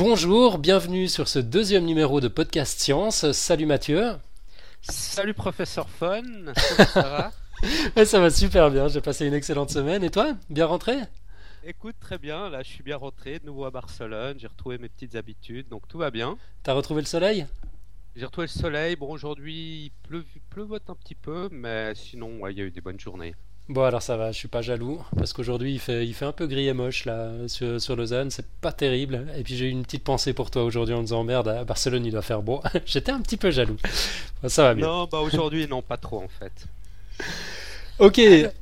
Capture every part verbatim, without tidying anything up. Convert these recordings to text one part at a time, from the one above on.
Bonjour, bienvenue sur ce deuxième numéro de Podcast Science. Salut Mathieu. Salut professeur Fun, comment ça va? Ouais, ça va super bien, j'ai passé une excellente semaine. Et toi, bien rentré? Écoute, très bien, là je suis bien rentré de nouveau à Barcelone, j'ai retrouvé mes petites habitudes, donc tout va bien. T'as retrouvé le soleil? J'ai retrouvé le soleil, bon aujourd'hui il pleu, pleuvote un petit peu, mais sinon ouais, il y a eu des bonnes journées. Bon alors ça va, je suis pas jaloux, parce qu'aujourd'hui il fait, il fait un peu gris et moche là sur, sur Lausanne, c'est pas terrible. Et puis j'ai eu une petite pensée pour toi aujourd'hui en me disant merde, à Barcelone il doit faire beau. J'étais un petit peu jaloux. Bon, ça va bien. Non, bah aujourd'hui non, pas trop en fait. Ok,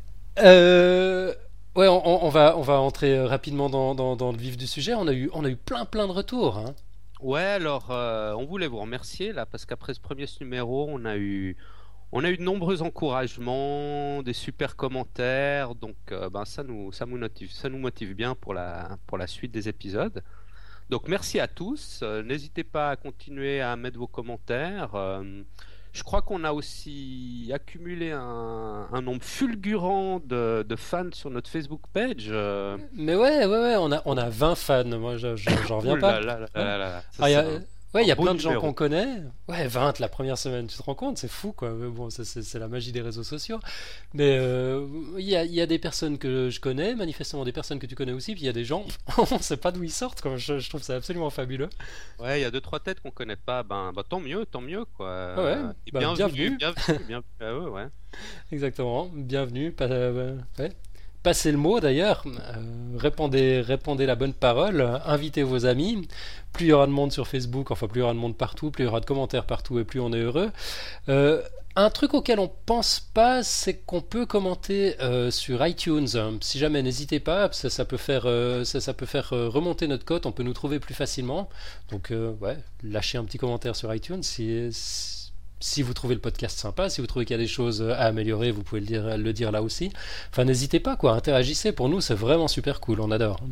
euh, ouais, on, on va, on va entrer euh, rapidement dans, dans, dans le vif du sujet. On a eu, on a eu plein plein de retours, hein. Ouais, alors euh, on voulait vous remercier là, parce qu'après ce premier numéro, on a eu On a eu de nombreux encouragements, des super commentaires, donc euh, ben, ça nous, ça nous motive, ça nous motive bien pour la, pour la suite des épisodes. Donc merci à tous, euh, n'hésitez pas à continuer à mettre vos commentaires. Euh, je crois qu'on a aussi accumulé un, un nombre fulgurant de, de fans sur notre Facebook page. euh. Mais ouais, ouais, ouais, on a, on a vingt fans, moi je- je- j'en reviens Ouh pas. là là là Ouais. là là, ça Ah, y c'est a, un, ouais, il un y a beau plein de gens qu'on numéro. connaît. Ouais, vingt la première semaine, tu te rends compte, c'est fou quoi. Mais bon, ça, c'est c'est la magie des réseaux sociaux. Mais euh, il y a, il y a des personnes que je connais, manifestement des personnes que tu connais aussi, puis il y a des gens, on sait pas d'où ils sortent, quoi. Je, je trouve ça absolument fabuleux. Ouais, il y a deux trois têtes qu'on connaît pas, ben, bah, tant mieux, tant mieux quoi. Ah ouais, Euh, Et bah bienvenue, bienvenue, bienvenue, bienvenue à eux, ouais. exactement, bienvenue. pas- euh, ouais. Passez le mot d'ailleurs, euh, répandez, répandez la bonne parole, euh, invitez vos amis. Plus il y aura de monde sur Facebook, enfin plus il y aura de monde partout, plus il y aura de commentaires partout et plus on est heureux. Euh, un truc auquel on pense pas, c'est qu'on peut commenter euh, sur iTunes. Si jamais, n'hésitez pas, ça, ça peut faire, euh, ça, ça peut faire euh, remonter notre cote, on peut nous trouver plus facilement. Donc euh, ouais, lâchez un petit commentaire sur iTunes si, si si vous trouvez le podcast sympa, si vous trouvez qu'il y a des choses à améliorer, vous pouvez le dire, le dire là aussi. Enfin, n'hésitez pas, quoi, interagissez. Pour nous, c'est vraiment super cool, on adore.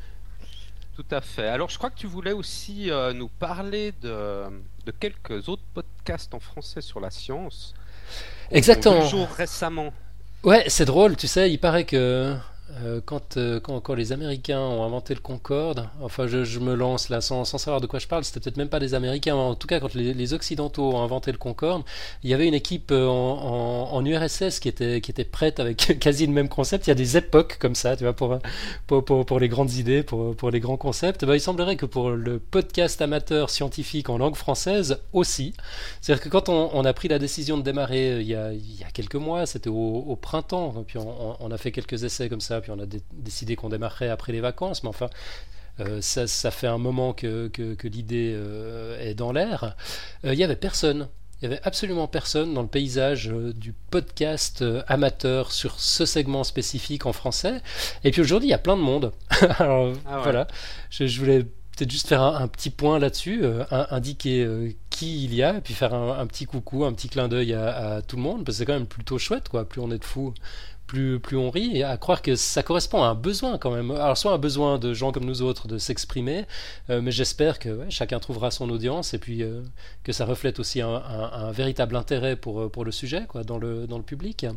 Tout à fait. Alors, je crois que tu voulais aussi euh, nous parler de, de quelques autres podcasts en français sur la science qu'on ont vu le Exactement. jour récemment. Ouais, c'est drôle, tu sais, il paraît que euh, quand, euh, quand, quand les Américains ont inventé le Concorde, enfin je, je me lance là sans, sans savoir de quoi je parle, c'était peut-être même pas des Américains, mais en tout cas quand les, les Occidentaux ont inventé le Concorde, il y avait une équipe euh, en, en, en U R S S qui était, qui était prête avec quasi le même concept. Il y a des époques comme ça, tu vois, pour, pour, pour, pour les grandes idées, pour, pour les grands concepts. Bah, il semblerait que pour le podcast amateur scientifique en langue française aussi, c'est-à-dire que quand on, on a pris la décision de démarrer euh, il y a, il y a quelques mois, c'était au, au printemps, puis on, on a fait quelques essais comme ça, puis on a dé- décidé qu'on démarrerait après les vacances, mais enfin, euh, ça, ça fait un moment que, que, que l'idée euh, est dans l'air. Euh, Il y avait personne. Il y avait absolument personne dans le paysage euh, du podcast euh, amateur sur ce segment spécifique en français. Et puis aujourd'hui, il y a plein de monde. Alors Ah ouais. voilà, je, je voulais peut-être juste faire un, un petit point là-dessus, euh, un- indiquer euh, qui il y a, et puis faire un, un petit coucou, un petit clin d'œil à, à tout le monde, parce que c'est quand même plutôt chouette, quoi. Plus on est de fous, plus, plus on rit, et à croire que ça correspond à un besoin quand même. Alors soit un besoin de gens comme nous autres de s'exprimer, euh, mais j'espère que ouais, chacun trouvera son audience, et puis euh, que ça reflète aussi un, un- un véritable intérêt pour, euh, pour le sujet, quoi, dans le, dans le public.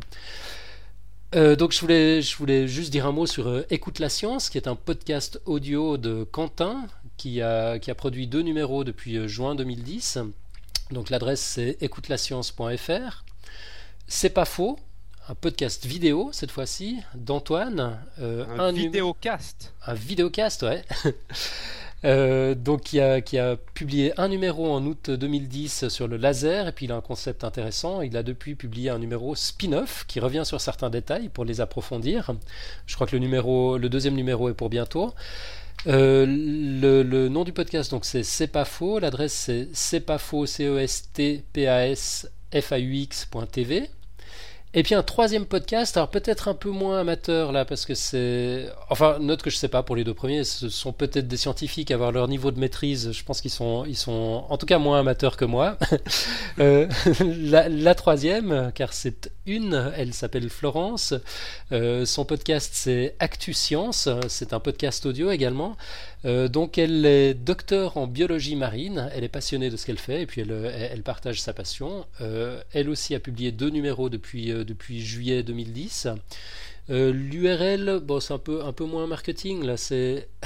Euh, donc je voulais, je voulais juste dire un mot sur euh, Écoute la science, qui est un podcast audio de Quentin, qui a, qui a produit deux numéros depuis euh, juin deux mille dix. Donc l'adresse c'est écoute la science point f r. C'est pas faux, un podcast vidéo cette fois-ci d'Antoine, euh, Un un, numé- vidéocast. un vidéocast, ouais. Euh, donc qui a, qui a publié un numéro en août deux mille dix sur le laser, et puis il a un concept intéressant. Il a depuis publié un numéro spin-off qui revient sur certains détails pour les approfondir. Je crois que le, numéro, le deuxième numéro est pour bientôt. Euh, le, le nom du podcast, donc c'est C'est pas faux. L'adresse c'est c'est pas faux, C E S T P A S F A U X point T V. Et puis un troisième podcast, alors peut-être un peu moins amateur là, parce que c'est... Enfin, note que je sais pas pour les deux premiers, ce sont peut-être des scientifiques à avoir leur niveau de maîtrise, je pense qu'ils sont, ils sont en tout cas moins amateurs que moi. Euh, la, la troisième, car c'est une, elle s'appelle Florence, euh, son podcast c'est Actu Science, c'est un podcast audio également. Euh, donc elle est docteure en biologie marine, elle est passionnée de ce qu'elle fait et puis elle, elle, elle partage sa passion. Euh, elle aussi a publié deux numéros depuis, euh, depuis juillet deux mille dix. Euh, L'U R L, bon, c'est un peu, un peu moins marketing, là, c'est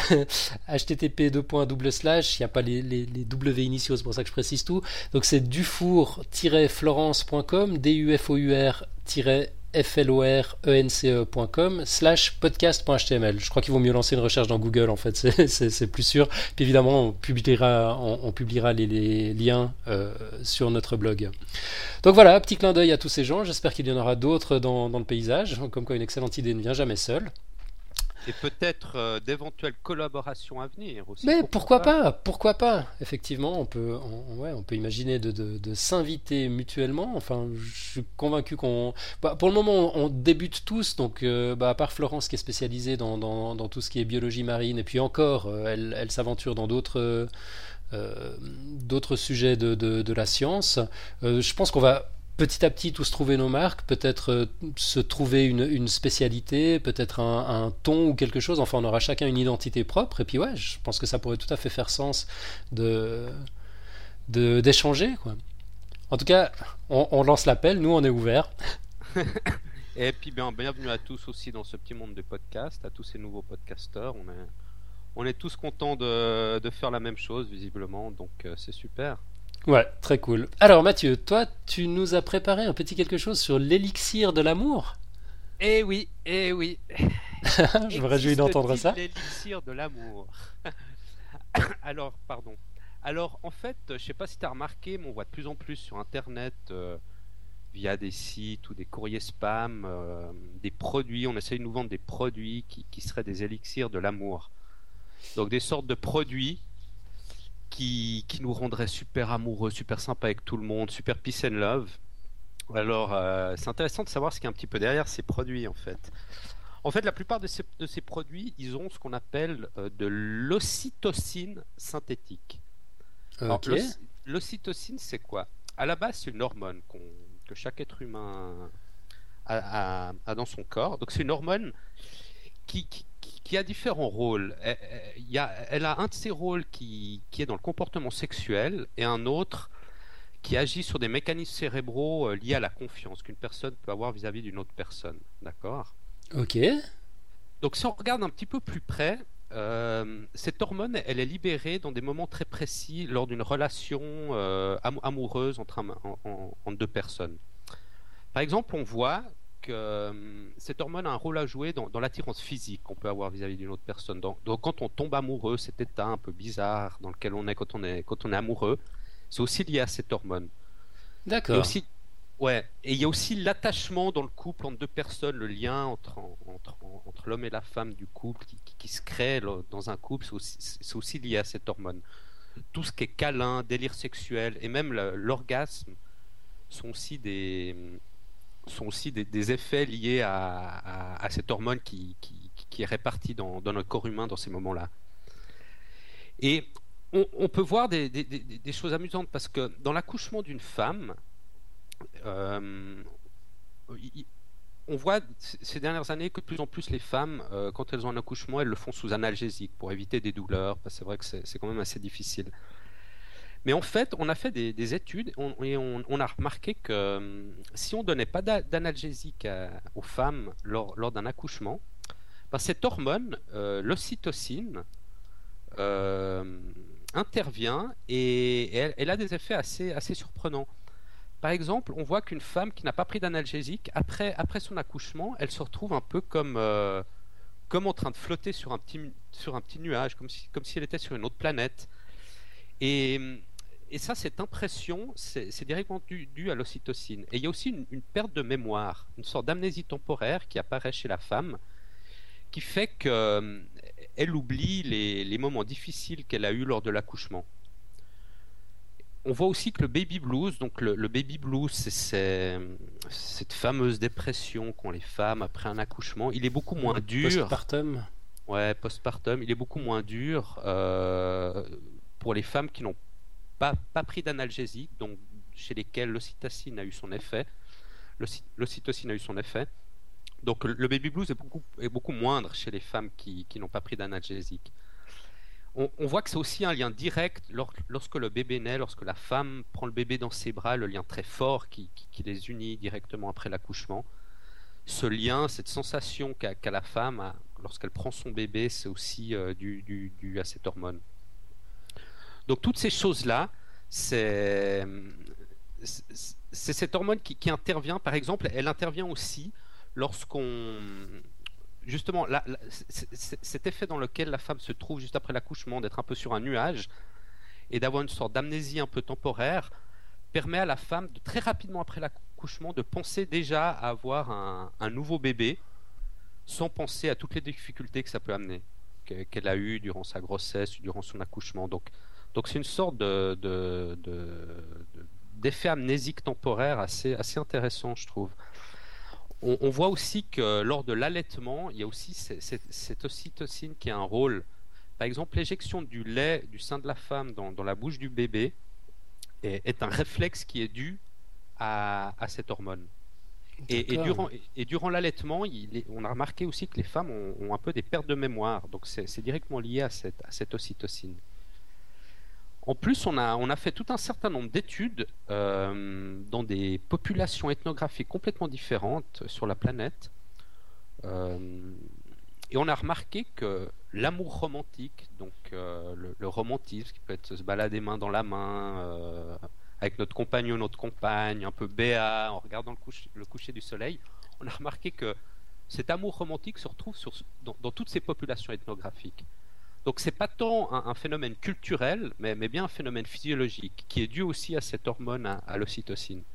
H T T P deux points double slash, il n'y a pas les, les, les W initiaux, c'est pour ça que je précise tout. Donc c'est dufour tiret florence point com, D U F O U R F L O R E N C E point com slash podcast point H T M L. Je crois qu'il vaut mieux lancer une recherche dans Google, en fait, c'est, c'est, c'est plus sûr. Puis évidemment, on publiera, on, on publiera les, les liens euh, sur notre blog. Donc voilà, petit clin d'œil à tous ces gens. J'espère qu'il y en aura d'autres dans, dans le paysage. Comme quoi, une excellente idée ne vient jamais seule. Et peut-être euh, d'éventuelles collaborations à venir aussi. Mais pourquoi, pourquoi pas, pas Pourquoi pas Effectivement, on peut, on, ouais, on peut imaginer de, de, de s'inviter mutuellement. Enfin, je suis convaincu qu'on... Bah, pour le moment, on, on débute tous, donc euh, bah, à part Florence qui est spécialisée dans, dans, dans tout ce qui est biologie marine, et puis encore, euh, elle, elle s'aventure dans d'autres, euh, d'autres sujets de, de, de la science. Euh, je pense qu'on va... petit à petit tous trouver nos marques, peut-être euh, se trouver une, une spécialité, peut-être un, un ton ou quelque chose, enfin on aura chacun une identité propre, et puis ouais, je pense que ça pourrait tout à fait faire sens de, de, d'échanger, quoi. En tout cas, on, on lance l'appel, nous on est ouverts. Et puis bien, bienvenue à tous aussi dans ce petit monde de podcast, à tous ces nouveaux podcasteurs, on est, on est tous contents de, de faire la même chose visiblement, donc euh, c'est super. Ouais, très cool. Alors Mathieu, toi, tu nous as préparé un petit quelque chose sur l'élixir de l'amour. Eh oui, eh oui. Je me réjouis d'entendre ça. L'élixir de l'amour. Alors, pardon. Alors, en fait, je sais pas si tu as remarqué, mais on voit de plus en plus sur Internet, euh, via des sites ou des courriers spam, euh, des produits. On essaye de nous vendre des produits qui, qui seraient des élixirs de l'amour. Donc, des sortes de produits Qui, qui nous rendrait super amoureux, super sympa avec tout le monde, super peace and love. Alors, euh, c'est intéressant de savoir ce qu'il y a un petit peu derrière ces produits, en fait. En fait, la plupart de ces, de ces produits, ils ont ce qu'on appelle euh, de l'ocytocine synthétique. Alors, Ok. l'ocytocine, c'est quoi? À la base, c'est une hormone qu'on, que chaque être humain a, a, a dans son corps. Donc, c'est une hormone qui, qui qui a différents rôles. Elle, elle, y a, elle a un de ses rôles qui, qui est dans le comportement sexuel et un autre qui agit sur des mécanismes cérébraux euh, liés à la confiance qu'une personne peut avoir vis-à-vis d'une autre personne. D'accord? Ok. Donc si on regarde un petit peu plus près, euh, cette hormone, elle est libérée dans des moments très précis lors d'une relation euh, am- amoureuse entre, un, en, en, entre deux personnes. Par exemple, on voit que euh, cette hormone a un rôle à jouer dans, dans l'attirance physique qu'on peut avoir vis-à-vis d'une autre personne. Donc, donc quand on tombe amoureux, cet état un peu bizarre dans lequel on est quand on est, quand on est amoureux, c'est aussi lié à cette hormone. D'accord. Et aussi, ouais, et il y a aussi l'attachement dans le couple entre deux personnes, le lien entre, entre, entre l'homme et la femme du couple qui, qui, qui se crée dans un couple, c'est aussi, c'est aussi lié à cette hormone. Tout ce qui est câlin, délire sexuel et même le, l'orgasme sont aussi des sont aussi des, des effets liés à, à, à cette hormone qui, qui, qui est répartie dans, dans notre corps humain dans ces moments-là. Et on, on peut voir des, des, des, des choses amusantes parce que dans l'accouchement d'une femme, euh, on voit ces dernières années que de plus en plus les femmes, euh, quand elles ont un accouchement, elles le font sous analgésique pour éviter des douleurs, parce que c'est vrai que c'est, c'est quand même assez difficile. Mais en fait, on a fait des, des études on, et on, on a remarqué que euh, si on ne donnait pas d'analgésique à, aux femmes lors, lors d'un accouchement, ben cette hormone, euh, l'ocytocine, euh, intervient et, et elle, elle a des effets assez, assez surprenants. Par exemple, on voit qu'une femme qui n'a pas pris d'analgésique, après, après son accouchement, elle se retrouve un peu comme, euh, comme en train de flotter sur un petit, sur un petit nuage, comme si, comme si elle était sur une autre planète. Et, et ça, cette impression, c'est, c'est directement dû, dû à l'ocytocine. Et il y a aussi une, une perte de mémoire, une sorte d'amnésie temporaire qui apparaît chez la femme, qui fait qu'elle euh, oublie les, les moments difficiles qu'elle a eus lors de l'accouchement. On voit aussi que le baby blues, donc le, le baby blues, c'est, c'est cette fameuse dépression qu'ont les femmes après un accouchement, il est beaucoup moins dur. Postpartum. Ouais, postpartum, il est beaucoup moins dur euh, pour les femmes qui n'ont pas, pas pris d'analgésique, donc chez lesquelles l'ocytocine a eu son effet. L'ocytocine a eu son effet. Donc le baby blues est beaucoup, est beaucoup moindre chez les femmes qui, qui n'ont pas pris d'analgésique. On, on voit que c'est aussi un lien direct lors, lorsque le bébé naît, lorsque la femme prend le bébé dans ses bras, le lien très fort qui, qui, qui les unit directement après l'accouchement. Ce lien, cette sensation qu'a, qu'a la femme a, lorsqu'elle prend son bébé, c'est aussi euh, dû, dû, dû à cette hormone. Donc toutes ces choses-là, c'est, c'est cette hormone qui, qui intervient, par exemple, elle intervient aussi lorsqu'on... Justement, là, là, cet effet dans lequel la femme se trouve juste après l'accouchement, d'être un peu sur un nuage et d'avoir une sorte d'amnésie un peu temporaire, permet à la femme, de, très rapidement après l'accouchement, de penser déjà à avoir un, un nouveau bébé, sans penser à toutes les difficultés que ça peut amener, qu'elle a eues durant sa grossesse, durant son accouchement. Donc, donc c'est une sorte de, de, de, de, d'effet amnésique temporaire assez, assez intéressant, je trouve. On, on voit aussi que lors de l'allaitement, il y a aussi cette, cette, cette ocytocine qui a un rôle. Par exemple, l'éjection du lait du sein de la femme dans, dans la bouche du bébé est, est un réflexe qui est dû à, à cette hormone. Et, et durant, et durant l'allaitement, il est, on a remarqué aussi que les femmes ont, ont un peu des pertes de mémoire. Donc c'est, c'est directement lié à cette, à cette ocytocine. En plus, on a, on a fait tout un certain nombre d'études euh, dans des populations ethnographiques complètement différentes sur la planète. Euh, et on a remarqué que l'amour romantique, donc euh, le, le romantisme, qui peut être se balader main dans la main, euh, avec notre compagnon, notre compagne, un peu béat, en regardant le coucher, le coucher du soleil, on a remarqué que cet amour romantique se retrouve sur, dans, dans toutes ces populations ethnographiques. Donc c'est pas tant un, un phénomène culturel, mais, mais bien un phénomène physiologique, qui est dû aussi à cette hormone, à, à l'ocytocine.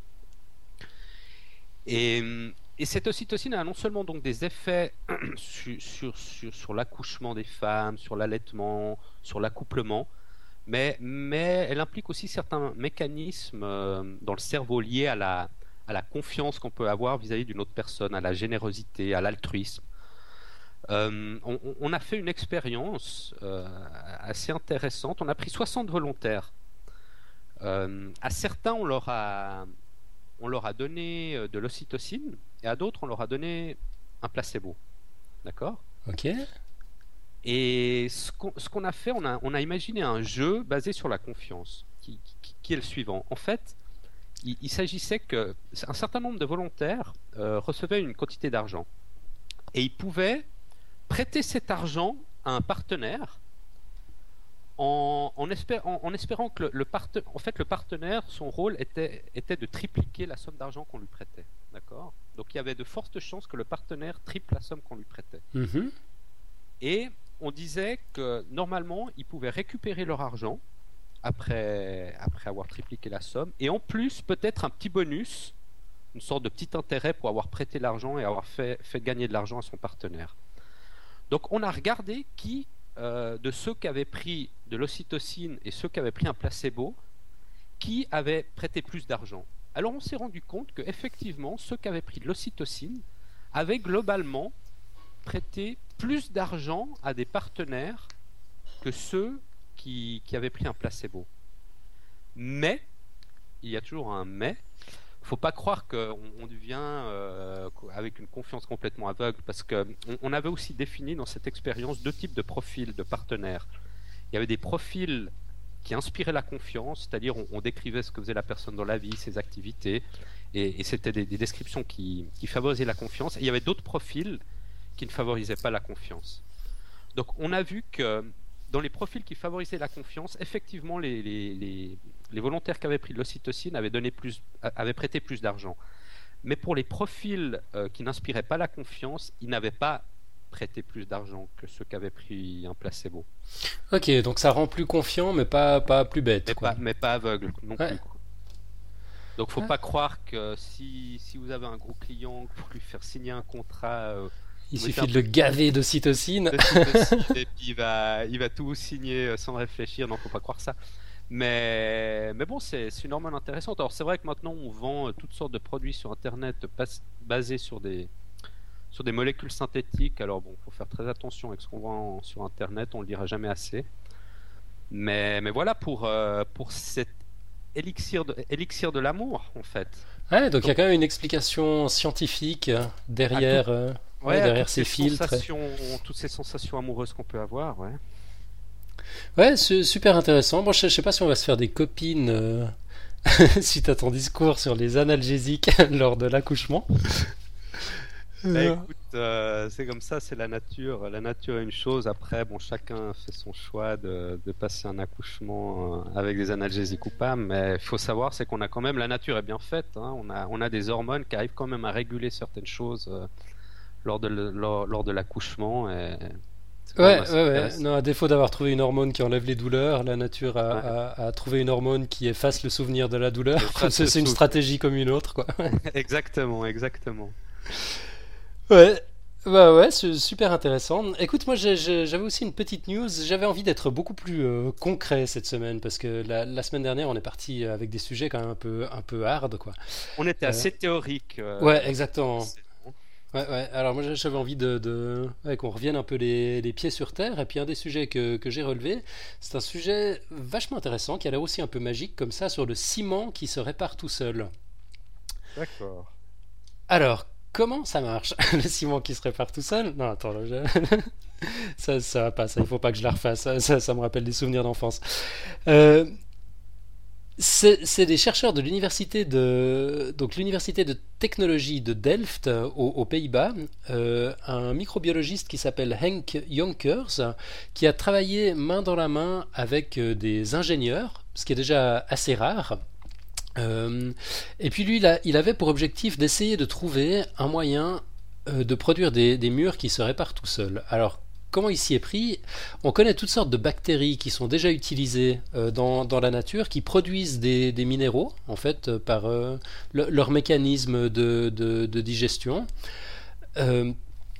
Et, et cette ocytocine a non seulement donc des effets sur, sur, sur, sur l'accouchement des femmes, sur l'allaitement, sur l'accouplement, mais, mais elle implique aussi certains mécanismes euh, dans le cerveau liés à la, à la confiance qu'on peut avoir vis-à-vis d'une autre personne, à la générosité, à l'altruisme. Euh, on, on a fait une expérience euh, assez intéressante. On a pris soixante volontaires. Euh, à certains, on leur a, on leur a donné de l'ocytocine, et à d'autres, on leur a donné un placebo. D'accord ? Ok. Et ce qu'on, ce qu'on a fait, on a, on a imaginé un jeu basé sur la confiance, qui, qui, qui est le suivant. En fait, il, il s'agissait qu'un certain nombre de volontaires euh, recevaient une quantité d'argent. Et ils pouvaient prêter cet argent à un partenaire en, en, espér, en, en espérant que le, le, parte, en fait, le partenaire, son rôle était, était de tripliquer la somme d'argent qu'on lui prêtait. D'accord ? Donc il y avait de fortes chances que le partenaire triple la somme qu'on lui prêtait. Mm-hmm. Et on disait que normalement, ils pouvaient récupérer leur argent après, après avoir tripliqué la somme, et en plus, peut-être un petit bonus, une sorte de petit intérêt pour avoir prêté l'argent et avoir fait, fait gagner de l'argent à son partenaire. Donc on a regardé qui, euh, de ceux qui avaient pris de l'ocytocine et ceux qui avaient pris un placebo, qui avait prêté plus d'argent. Alors on s'est rendu compte qu'effectivement, ceux qui avaient pris de l'ocytocine avaient globalement prêté plus d'argent à des partenaires que ceux qui, qui avaient pris un placebo. Mais, il y a toujours un mais, faut pas croire qu'on on devient euh, avec une confiance complètement aveugle, parce qu'on on avait aussi défini dans cette expérience deux types de profils de partenaires. Il y avait des profils qui inspiraient la confiance, c'est-à-dire on, on décrivait ce que faisait la personne dans la vie, ses activités, et, et c'était des, des descriptions qui, qui favorisaient la confiance. Et il y avait d'autres profils qui ne favorisaient pas la confiance. Donc on a vu que dans les profils qui favorisaient la confiance, effectivement les, les, les, les volontaires qui avaient pris de l'ocytocine avaient, donné plus, avaient prêté plus d'argent. Mais pour les profils euh, qui n'inspiraient pas la confiance, ils n'avaient pas prêté plus d'argent que ceux qui avaient pris un placebo. Ok, donc ça rend plus confiant, mais pas, pas plus bête. Mais, Quoi. Pas, mais pas aveugle non ouais. plus. Quoi. Donc faut ouais. pas croire que si, si vous avez un gros client, pour lui faire signer un contrat... Euh, Il suffit de le gaver d'ocytocine. Et puis il va, il va tout signer sans réfléchir. Non, faut pas croire ça. Mais, mais bon, c'est, c'est une hormone intéressante. Alors c'est vrai que maintenant on vend toutes sortes de produits sur Internet basés sur des, sur des molécules synthétiques. Alors bon, faut faire très attention avec ce qu'on vend sur Internet. On le dira jamais assez. Mais, mais voilà pour, euh, pour cet élixir de, élixir de l'amour en fait. Ouais, donc il y a quand même une explication scientifique derrière. Tout... Euh... Ouais, ouais, derrière ces, ces filtres. Toutes ces sensations amoureuses qu'on peut avoir, ouais. Ouais, c'est super intéressant. Bon, je, je sais pas si on va se faire des copines euh, suite à ton discours sur les analgésiques lors de l'accouchement. Bah, écoute, euh, c'est comme ça, c'est la nature. La nature est une chose. Après, bon, chacun fait son choix de, de passer un accouchement euh, avec des analgésiques ou pas. Mais il faut savoir, c'est qu'on a quand même, la nature est bien faite, hein. On a, on a des hormones qui arrivent quand même à réguler certaines choses euh, lors de, le- lors, lors de l'accouchement. Et c'est quand même Ouais, ouais, assez ouais. intéressant. Non, à défaut d'avoir trouvé une hormone qui enlève les douleurs, la nature a, Ouais. a- a trouvé une hormone qui efface le souvenir de la douleur. Et efface C'est le c'est une souffle. stratégie comme une autre, quoi. Exactement, exactement. Ouais, bah ouais, c'est super intéressant. Écoute, moi j'ai- j'ai- j'avais aussi une petite news. J'avais envie d'être beaucoup plus euh, concret cette semaine parce que la, la semaine dernière on est parti avec des sujets quand même un peu un peu hard, quoi. On était Euh, assez théorique ouais, euh, cette exactement. saison. Ouais, ouais. Alors moi j'avais envie de, de- ouais, qu'on revienne un peu les, les pieds sur terre. Et puis un des sujets que, que j'ai relevé, c'est un sujet vachement intéressant qui a l'air aussi un peu magique comme ça sur le ciment qui se répare tout seul. D'accord. Alors, comment ça marche? Le ciment qui se répare tout seul? Non, attends, là, je- ça, ça va pas, ça, il faut pas que je la refasse, ça, ça, ça me rappelle des souvenirs d'enfance. Euh, c'est c'est des chercheurs de l'université de donc l'université de technologie de Delft euh, aux, aux Pays-Bas, euh, un microbiologiste qui s'appelle Henk Jonkers, qui a travaillé main dans la main avec euh, des ingénieurs, ce qui est déjà assez rare. Euh, et puis lui, il, a- il avait pour objectif d'essayer de trouver un moyen euh, de produire des, des murs qui se réparent tout seuls. Alors, comment il s'y est pris? On connaît toutes sortes de bactéries qui sont déjà utilisées euh, dans, dans la nature, qui produisent des, des minéraux, en fait, euh, par euh, le- leur mécanisme de, de- de digestion. Euh,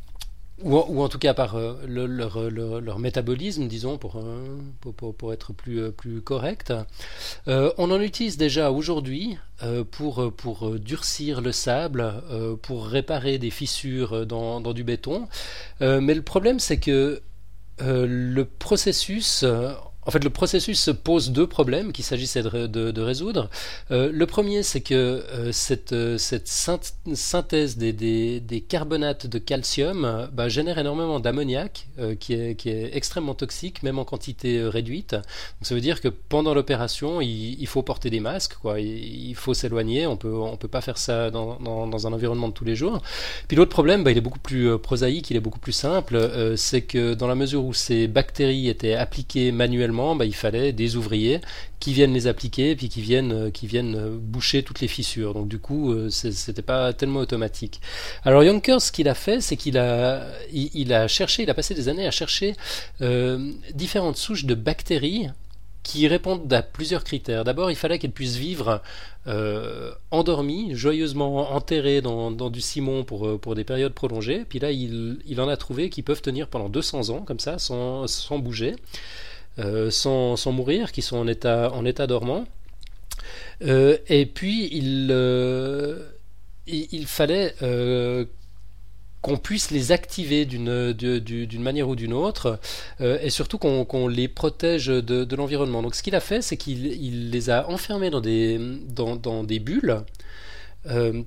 ou, en ou en tout cas par euh, le- leur, leur- leur métabolisme, disons, pour, euh, pour, pour- pour être plus, euh, plus correct. Euh, on en utilise déjà aujourd'hui euh, pour, pour durcir le sable, euh, pour réparer des fissures dans, dans du béton. Euh, mais le problème, c'est que euh, le processus, euh, en fait, le processus pose deux problèmes qu'il s'agissait de, de- de résoudre. Euh, le premier, c'est que euh, cette, euh, cette synth- synthèse des, des- des carbonates de calcium euh, bah, génère énormément d'ammoniac, euh, qui est, qui est extrêmement toxique, même en quantité euh, réduite. Donc, ça veut dire que pendant l'opération, il, il faut porter des masques, quoi. Il, il faut s'éloigner. On peut, on peut pas faire ça dans, dans- dans un environnement de tous les jours. Puis l'autre problème, bah, il est beaucoup plus euh, prosaïque, il est beaucoup plus simple. Euh, c'est que dans la mesure où ces bactéries étaient appliquées manuellement, bah, il fallait des ouvriers qui viennent les appliquer, puis qui viennent, euh, qui viennent euh, boucher toutes les fissures. Donc du coup, euh, c'est- c'était pas tellement automatique. Alors Yonkers, ce qu'il a fait, c'est qu'il a, il, il a cherché, il a passé des années à chercher euh, différentes souches de bactéries qui répondent à plusieurs critères. D'abord, il fallait qu'elles puissent vivre euh, endormies, joyeusement enterrées dans, dans du ciment pour, euh, pour des périodes prolongées. Puis là, il, il en a trouvé qui peuvent tenir pendant deux cents ans, comme ça, sans, sans bouger, euh, sans, sans mourir, qui sont en état, en état dormant. Euh, et puis, il, euh, il, il fallait euh, qu'on puisse les activer d'une de- du- d'une manière ou d'une autre, euh, et surtout qu'on qu'on les protège de, de l'environnement. Donc ce qu'il a fait, c'est qu'il il les a enfermés dans des, dans, dans des bulles, euh,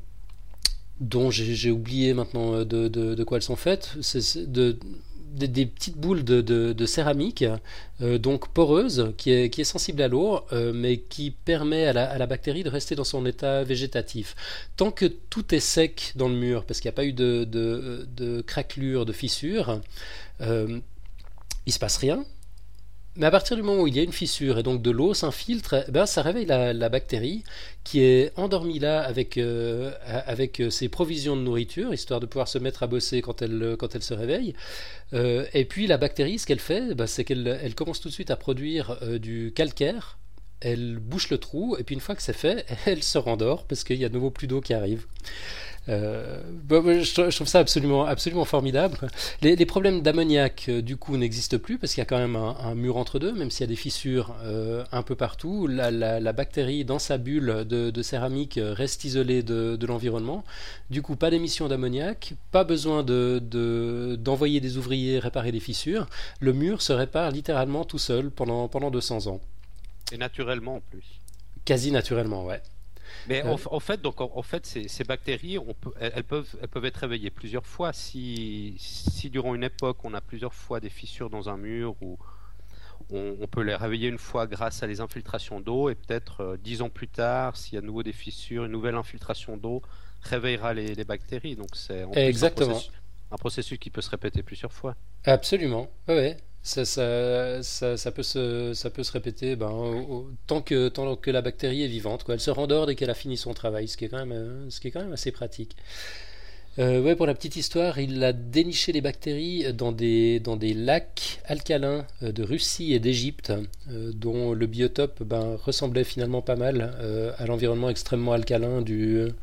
dont j'ai j'ai oublié maintenant euh, de, de- de quoi elles sont faites. C'est c'est de, des, des petites boules de, de- de céramique, euh, donc poreuse, qui est, qui est sensible à l'eau, euh, mais qui permet à la, à la bactérie de rester dans son état végétatif. Tant que tout est sec dans le mur, parce qu'il n'y a pas eu de, de, de craquelure, de fissure, euh, il se passe rien. Mais à partir du moment où il y a une fissure et donc de l'eau s'infiltre, eh ben, ça réveille la, la bactérie qui est endormie là avec, euh, avec ses provisions de nourriture, histoire de pouvoir se mettre à bosser quand elle, quand elle se réveille. Euh, et puis la bactérie, ce qu'elle fait, bah, c'est qu'elle elle commence tout de suite à produire euh, du calcaire. Elle bouche le trou, et puis une fois que c'est fait, elle se rendort parce qu'il y a de nouveau plus d'eau qui arrive. Euh, bah, bah, je, je trouve ça absolument, absolument formidable, quoi. Les, les problèmes d'ammoniac, euh, du coup, n'existent plus parce qu'il y a quand même un, un mur entre deux, même s'il y a des fissures euh, un peu partout. La, la- la bactérie, dans sa bulle de, de céramique, euh, reste isolée de, de l'environnement. Du coup, pas d'émission d'ammoniac, pas besoin de, de- d'envoyer des ouvriers réparer les fissures. Le mur se répare littéralement tout seul pendant, pendant deux cents ans. Et naturellement en plus. Quasi naturellement, ouais. Mais Euh, en, en fait, donc en, en fait, ces, ces bactéries, on peut, elles, elles peuvent, elles peuvent être réveillées plusieurs fois. Si, si durant une époque, on a plusieurs fois des fissures dans un mur, ou on, on peut les réveiller une fois grâce à les infiltrations d'eau, et peut-être euh, dix ans plus tard, s'il y a de nouveau des fissures, une nouvelle infiltration d'eau, réveillera les, les bactéries. Donc c'est en plus un Exactement. processus, un processus qui peut se répéter plusieurs fois. Absolument. Ouais, ouais. Ça, ça, ça, ça peut se, ça peut se répéter ben, au- au- tant que, tant que la bactérie est vivante, quoi. Elle se rendort dès qu'elle a fini son travail, ce qui est quand même, euh, ce qui est quand même assez pratique. Euh, ouais, pour la petite histoire, il a déniché les bactéries dans des, dans des lacs alcalins euh, de Russie et d'Égypte, euh, dont le biotope ben, ressemblait finalement pas mal euh, à l'environnement extrêmement alcalin du, euh,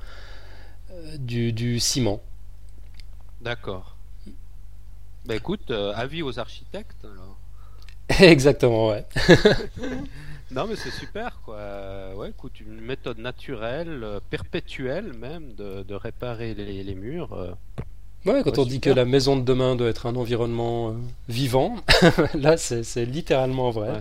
du, du ciment. D'accord. Bah écoute, euh, avis aux architectes alors. Exactement, ouais. Non mais c'est super quoi. Euh, Ouais, écoute, une méthode naturelle, euh, perpétuelle même, de, de réparer les, les murs. euh, Ouais, quand Ouais, on dit que super. la maison de demain doit être un environnement euh, vivant, là c'est c'est littéralement vrai. Ouais.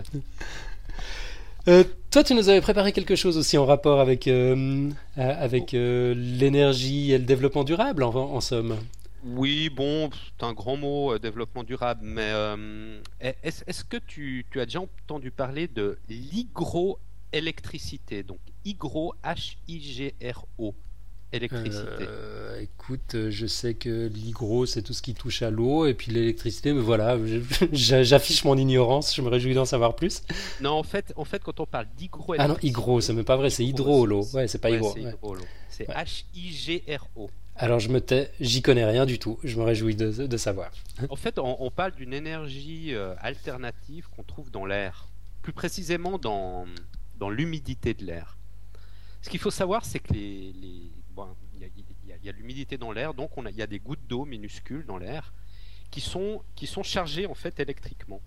Euh, toi, tu nous avais préparé quelque chose aussi en rapport avec, euh, euh, avec euh, l'énergie et le développement durable, en, en somme. Oui, bon, c'est un grand mot, euh, développement durable, mais euh, est-ce, est-ce que tu, tu as déjà entendu parler de l'hygroélectricité? Donc, hygro, H I G R O, électricité. Euh, écoute, euh, je sais que l'hydro, c'est tout ce qui touche à l'eau, et puis l'électricité, mais voilà, je- j'affiche mon ignorance, je me réjouis d'en savoir plus. Non, en fait, en fait, quand on parle Ah non, hydro, c'est d'hygroélectricité, même pas vrai, c'est hygro, hydro, c'est l'eau. c'est- Ouais, c'est pas ouais, hydro. c'est Ouais. hydrolo. C'est Ouais. H I G R O. Alors je me tais, j'y connais rien du tout, je me réjouis de, de savoir. En fait, on, on parle d'une énergie euh, alternative qu'on trouve dans l'air, plus précisément dans, dans l'humidité de l'air. Ce qu'il faut savoir, c'est que les, les- bon, il y a, il y a- il y a de l'humidité dans l'air, donc on a- il y a des gouttes d'eau minuscules dans l'air qui sont, qui sont chargées en fait électriquement.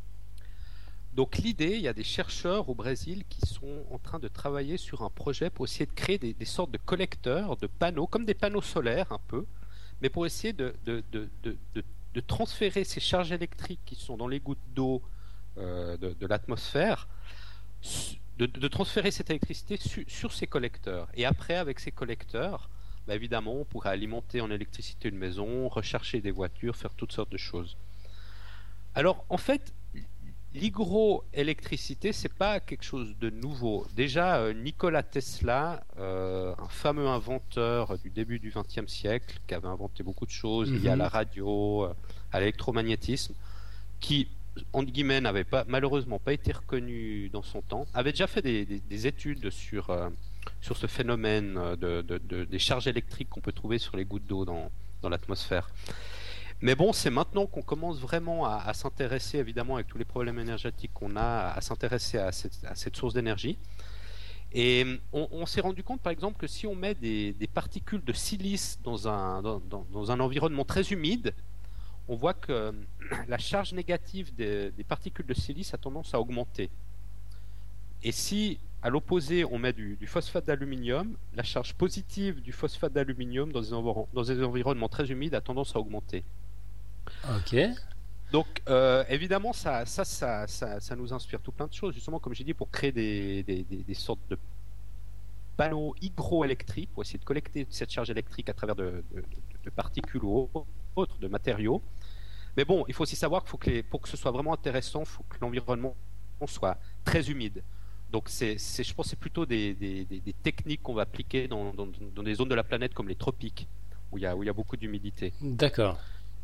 Donc l'idée, il y a des chercheurs au Brésil qui sont en train de travailler sur un projet pour essayer de créer des, des sortes de collecteurs, de panneaux, comme des panneaux solaires un peu, mais pour essayer de, de, de, de, de- de transférer ces charges électriques qui sont dans les gouttes d'eau euh, de, de l'atmosphère, su- de, de transférer cette électricité su- sur ces collecteurs. Et après, avec ces collecteurs, bah, évidemment, on pourrait alimenter en électricité une maison, recharger des voitures, faire toutes sortes de choses. Alors, en fait, l'hygroélectricité, c'est pas quelque chose de nouveau. Déjà, euh, Nikola Tesla, euh, un fameux inventeur du début du vingtième siècle, qui avait inventé beaucoup de choses liées à Mhm. la radio, euh, à l'électromagnétisme, qui, entre guillemets, n'avait pas, malheureusement pas été reconnu dans son temps, avait déjà fait des, des- des études sur, euh, sur ce phénomène euh, de, de- de- des charges électriques qu'on peut trouver sur les gouttes d'eau dans, dans l'atmosphère. Mais bon, c'est maintenant qu'on commence vraiment à, à s'intéresser, évidemment, avec tous les problèmes énergétiques qu'on a, à s'intéresser à cette, à cette source d'énergie. Et on, on s'est rendu compte, par exemple, que si on met des, des particules de silice dans un, dans, dans- dans un environnement très humide, on voit que la charge négative des, des particules de silice a tendance à augmenter. Et si, à l'opposé, on met du, du phosphate d'aluminium, la charge positive du phosphate d'aluminium dans des, environ- dans des environnements très humides a tendance à augmenter. Ok. Donc, euh, évidemment, ça, ça, ça, ça, ça nous inspire tout plein de choses, justement, comme j'ai dit, pour créer des, des, des- des sortes de panneaux hydroélectriques, pour essayer de collecter cette charge électrique à travers de, de- de- de particules ou autres, de matériaux. Mais bon, il faut aussi savoir qu'il faut que les- pour que ce soit vraiment intéressant, il faut que l'environnement soit très humide. Donc, c'est, c'est- je pense que c'est plutôt des, des- des- des techniques qu'on va appliquer dans, dans- dans des zones de la planète comme les tropiques, où il y a, où il y a beaucoup d'humidité. D'accord.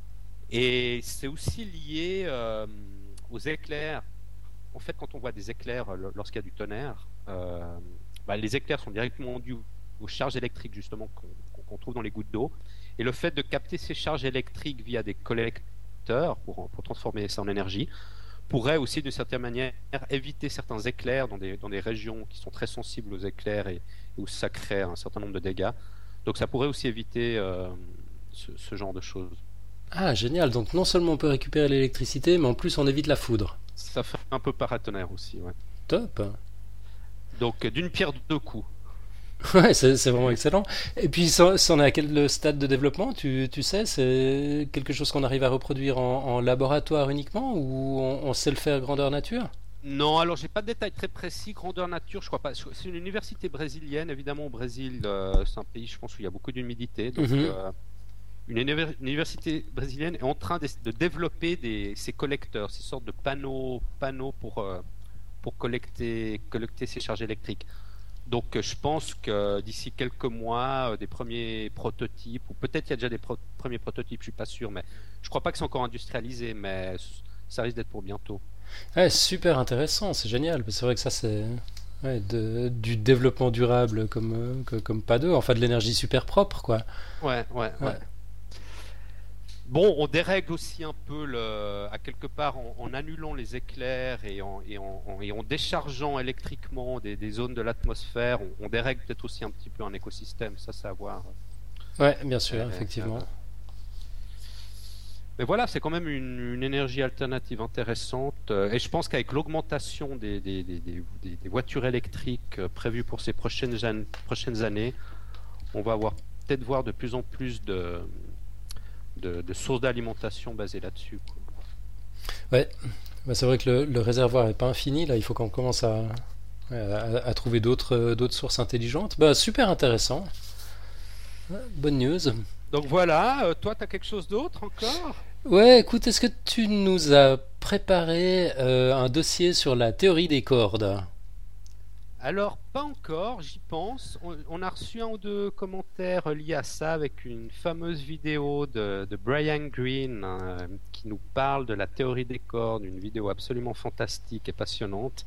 Et c'est aussi lié euh, aux éclairs. En fait, quand on voit des éclairs euh, lorsqu'il y a du tonnerre, euh, bah, les éclairs sont directement dus aux charges électriques justement qu'on qu'on trouve dans les gouttes d'eau. Et le fait de capter ces charges électriques via des collecteurs pour, pour transformer ça en énergie pourrait aussi d'une certaine manière éviter certains éclairs dans des, dans des régions qui sont très sensibles aux éclairs et, et où ça crée un certain nombre de dégâts. Donc ça pourrait aussi éviter euh, ce, ce genre de choses. Ah, génial. Donc non seulement on peut récupérer l'électricité, mais en plus on évite la foudre. Ça fait un peu paratonnerre aussi, ouais. Top. Donc d'une pierre deux coups. Ouais, c'est c'est vraiment excellent. Et puis, ça, ça en est à quel stade de développement, tu, tu sais, c'est quelque chose qu'on arrive à reproduire en, en laboratoire uniquement ou on, on sait le faire grandeur nature? Non, alors j'ai pas de détails très précis. Grandeur nature, je crois pas. C'est une université brésilienne, évidemment au Brésil, euh, c'est un pays, je pense, où il y a beaucoup d'humidité. Donc, Mhm. euh, une, univer- une université brésilienne est en train de, de développer des, ces collecteurs, ces sortes de panneaux, panneaux pour, euh, pour collecter, collecter ces charges électriques. Donc euh, je pense que d'ici quelques mois, euh, des premiers prototypes, ou peut-être il y a déjà des pro- premiers prototypes, je suis pas sûr, mais je crois pas que c'est encore industrialisé, mais c- ça risque d'être pour bientôt. Ouais, super intéressant, c'est génial. C'est vrai que ça, c'est ouais, de- du développement durable comme, euh, que- comme pas deux, enfin de l'énergie super propre, quoi. Ouais, ouais, ouais. Ouais, Bon, on dérègle aussi un peu le, à quelque part en, en annulant les éclairs et en, et en, en- et en déchargeant électriquement des, des zones de l'atmosphère, on, on dérègle peut-être aussi un petit peu un écosystème. Ça, c'est à voir. ouais, bien sûr, Euh, effectivement. euh, Mais voilà, c'est quand même une, une énergie alternative intéressante. euh, Et je pense qu'avec l'augmentation des, des, des- des- des- des voitures électriques euh, prévues pour ces prochaines, an- prochaines années, on va avoir peut-être voir de plus en plus de, de, de sources d'alimentation basées là-dessus, quoi. Ouais, bah, c'est vrai que le, le réservoir est pas infini, là, il faut qu'on commence à, ouais, à, à trouver d'autres euh, d'autres sources intelligentes. Bah, super intéressant. Ouais, bonne news. Donc voilà, euh, toi, tu as quelque chose d'autre encore? Ouais, écoute, est-ce que tu nous as préparé euh, un dossier sur la théorie des cordes? Alors, pas encore, j'y pense. On, on a reçu un ou deux commentaires liés à ça avec une fameuse vidéo de, de Brian Greene hein, qui nous parle de la théorie des cordes, une vidéo absolument fantastique et passionnante.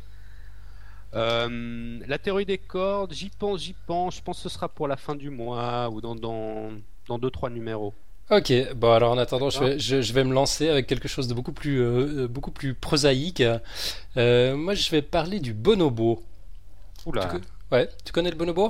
Euh, la théorie des cordes, j'y pense, j'y pense. Je pense que ce sera pour la fin du mois ou dans, dans, dans deux, trois numéros. Ok, bon alors en attendant, je D'accord? vais, je, je vais me lancer avec quelque chose de beaucoup plus, euh, beaucoup plus prosaïque. Euh, moi, je vais parler du bonobo. Tu, co- Oula, ouais, tu connais le bonobo?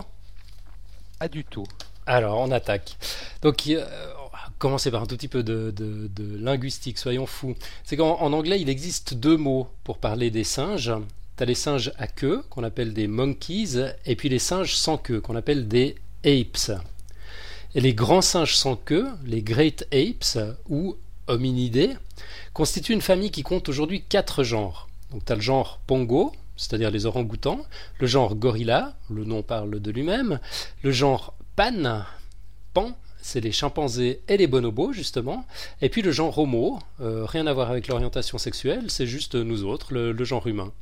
pas du tout. Alors, on attaque. Donc, euh, on va commencer par un tout petit peu de, de- de linguistique, soyons fous. C'est qu'en en anglais, il existe deux mots pour parler des singes. T'as les singes à queue, qu'on appelle des monkeys, et puis les singes sans queue, qu'on appelle des apes. Et les grands singes sans queue, les great apes, ou hominidés, constituent une famille qui compte aujourd'hui quatre genres. Donc, t'as le genre pongo, c'est-à-dire les orang-outans, le genre gorilla, le nom parle de lui-même, le genre pan, pan, c'est les chimpanzés et les bonobos justement, et puis le genre homo, euh, rien à voir avec l'orientation sexuelle, c'est juste nous autres, le, le genre humain.